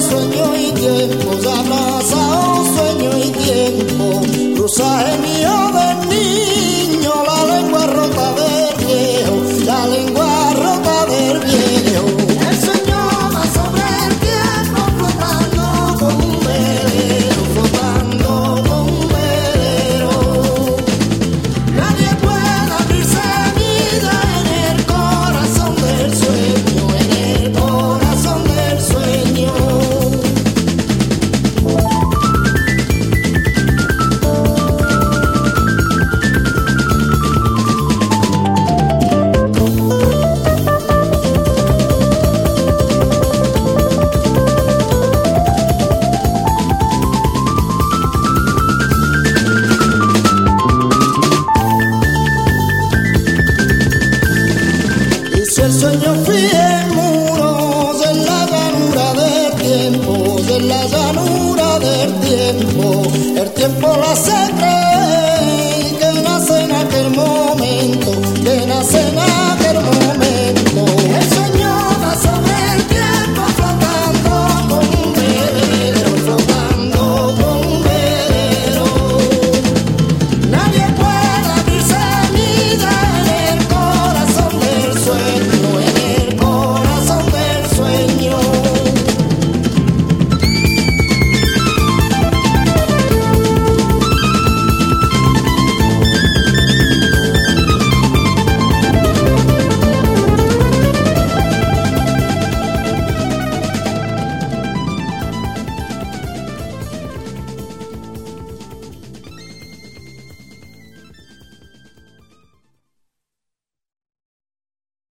sueño y tiempo, se abraza sueño y tiempo, cruzaje mío del niño, la lengua rota del viejo, la lengua rota del viejo. El sueño va sobre el tiempo, flotando como un velero, flotando como un velero. Nadie puede abrirse vida en el corazón del sueño, en el corazón del sueño. Si el sueño fije muros en la llanura del tiempo, en la llanura del tiempo, el tiempo la hace crecer.